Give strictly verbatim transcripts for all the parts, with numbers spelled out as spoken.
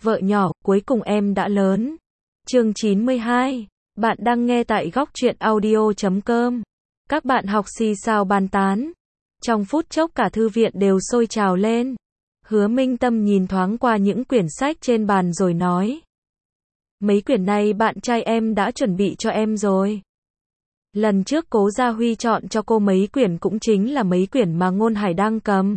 Vợ nhỏ, cuối cùng em đã lớn. Chương chín mươi hai. Bạn đang nghe tại góc truyện audio chấm com. Các bạn học xì xào bàn tán. Trong phút chốc cả thư viện đều sôi trào lên. Hứa Minh Tâm nhìn thoáng qua những quyển sách trên bàn rồi nói. Mấy quyển này bạn trai em đã chuẩn bị cho em rồi. Lần trước Cố Gia Huy chọn cho cô mấy quyển cũng chính là mấy quyển mà Ngôn Hải đang cầm.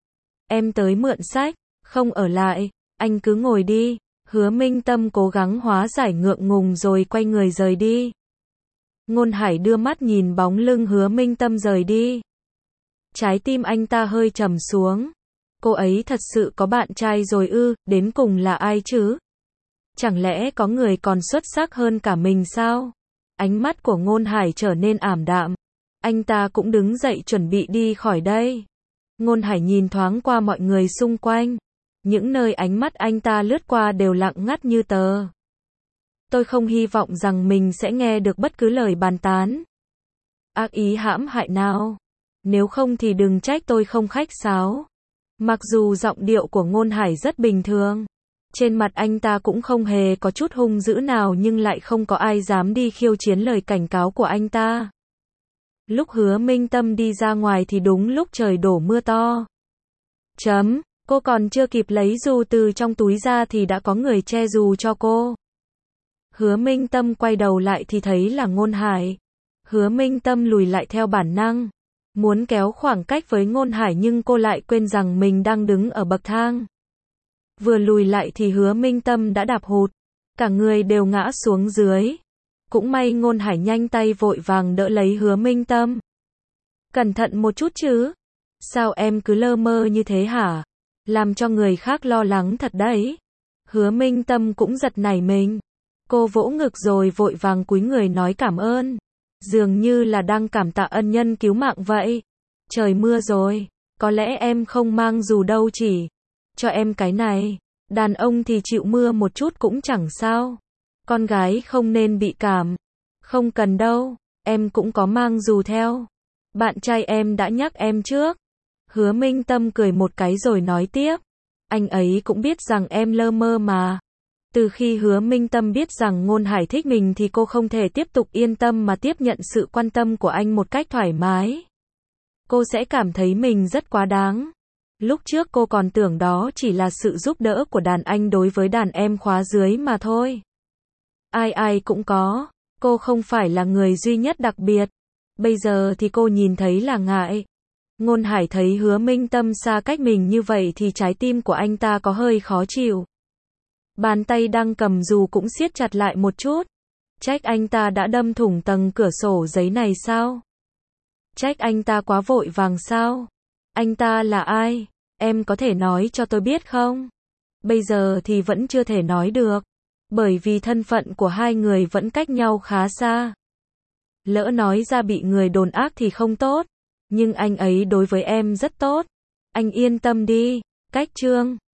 Em tới mượn sách, không ở lại, anh cứ ngồi đi. Hứa Minh Tâm cố gắng hóa giải ngượng ngùng rồi quay người rời đi. Ngôn Hải đưa mắt nhìn bóng lưng Hứa Minh Tâm rời đi. Trái tim anh ta hơi trầm xuống. Cô ấy thật sự có bạn trai rồi ư, đến cùng là ai chứ? Chẳng lẽ có người còn xuất sắc hơn cả mình sao? Ánh mắt của Ngôn Hải trở nên ảm đạm. Anh ta cũng đứng dậy chuẩn bị đi khỏi đây. Ngôn Hải nhìn thoáng qua mọi người xung quanh. Những nơi ánh mắt anh ta lướt qua đều lặng ngắt như tờ. Tôi không hy vọng rằng mình sẽ nghe được bất cứ lời bàn tán ác ý hãm hại nào. Nếu không thì đừng trách tôi không khách sáo. Mặc dù giọng điệu của Ngôn Hải rất bình thường. Trên mặt anh ta cũng không hề có chút hung dữ nào nhưng lại không có ai dám đi khiêu chiến lời cảnh cáo của anh ta. Lúc Hứa Minh Tâm đi ra ngoài thì đúng lúc trời đổ mưa to. Chấm, cô còn chưa kịp lấy dù từ trong túi ra thì đã có người che dù cho cô. Hứa Minh Tâm quay đầu lại thì thấy là Ngôn Hải. Hứa Minh Tâm lùi lại theo bản năng. Muốn kéo khoảng cách với Ngôn Hải nhưng cô lại quên rằng mình đang đứng ở bậc thang. Vừa lùi lại thì Hứa Minh Tâm đã đạp hụt. Cả người đều ngã xuống dưới. Cũng may Ngôn Hải nhanh tay vội vàng đỡ lấy Hứa Minh Tâm. Cẩn thận một chút chứ. Sao em cứ lơ mơ như thế hả? Làm cho người khác lo lắng thật đấy. Hứa Minh Tâm cũng giật nảy mình. Cô vỗ ngực rồi vội vàng cúi người nói cảm ơn. Dường như là đang cảm tạ ân nhân cứu mạng vậy. Trời mưa rồi. Có lẽ em không mang dù đâu chỉ. Cho em cái này. Đàn ông thì chịu mưa một chút cũng chẳng sao. Con gái không nên bị cảm. Không cần đâu. Em cũng có mang dù theo. Bạn trai em đã nhắc em trước. Hứa Minh Tâm cười một cái rồi nói tiếp. Anh ấy cũng biết rằng em lơ mơ mà. Từ khi Hứa Minh Tâm biết rằng Ngôn Hải thích mình thì cô không thể tiếp tục yên tâm mà tiếp nhận sự quan tâm của anh một cách thoải mái. Cô sẽ cảm thấy mình rất quá đáng. Lúc trước cô còn tưởng đó chỉ là sự giúp đỡ của đàn anh đối với đàn em khóa dưới mà thôi. Ai ai cũng có. Cô không phải là người duy nhất đặc biệt. Bây giờ thì cô nhìn thấy là ngại. Ngôn Hải thấy Hứa Minh Tâm xa cách mình như vậy thì trái tim của anh ta có hơi khó chịu. Bàn tay đang cầm dù cũng siết chặt lại một chút. Trách anh ta đã đâm thủng tầng cửa sổ giấy này sao? Trách anh ta quá vội vàng sao? Anh ta là ai? Em có thể nói cho tôi biết không? Bây giờ thì vẫn chưa thể nói được. Bởi vì thân phận của hai người vẫn cách nhau khá xa. Lỡ nói ra bị người đồn ác thì không tốt. Nhưng anh ấy đối với em rất tốt. Anh yên tâm đi. Cách chương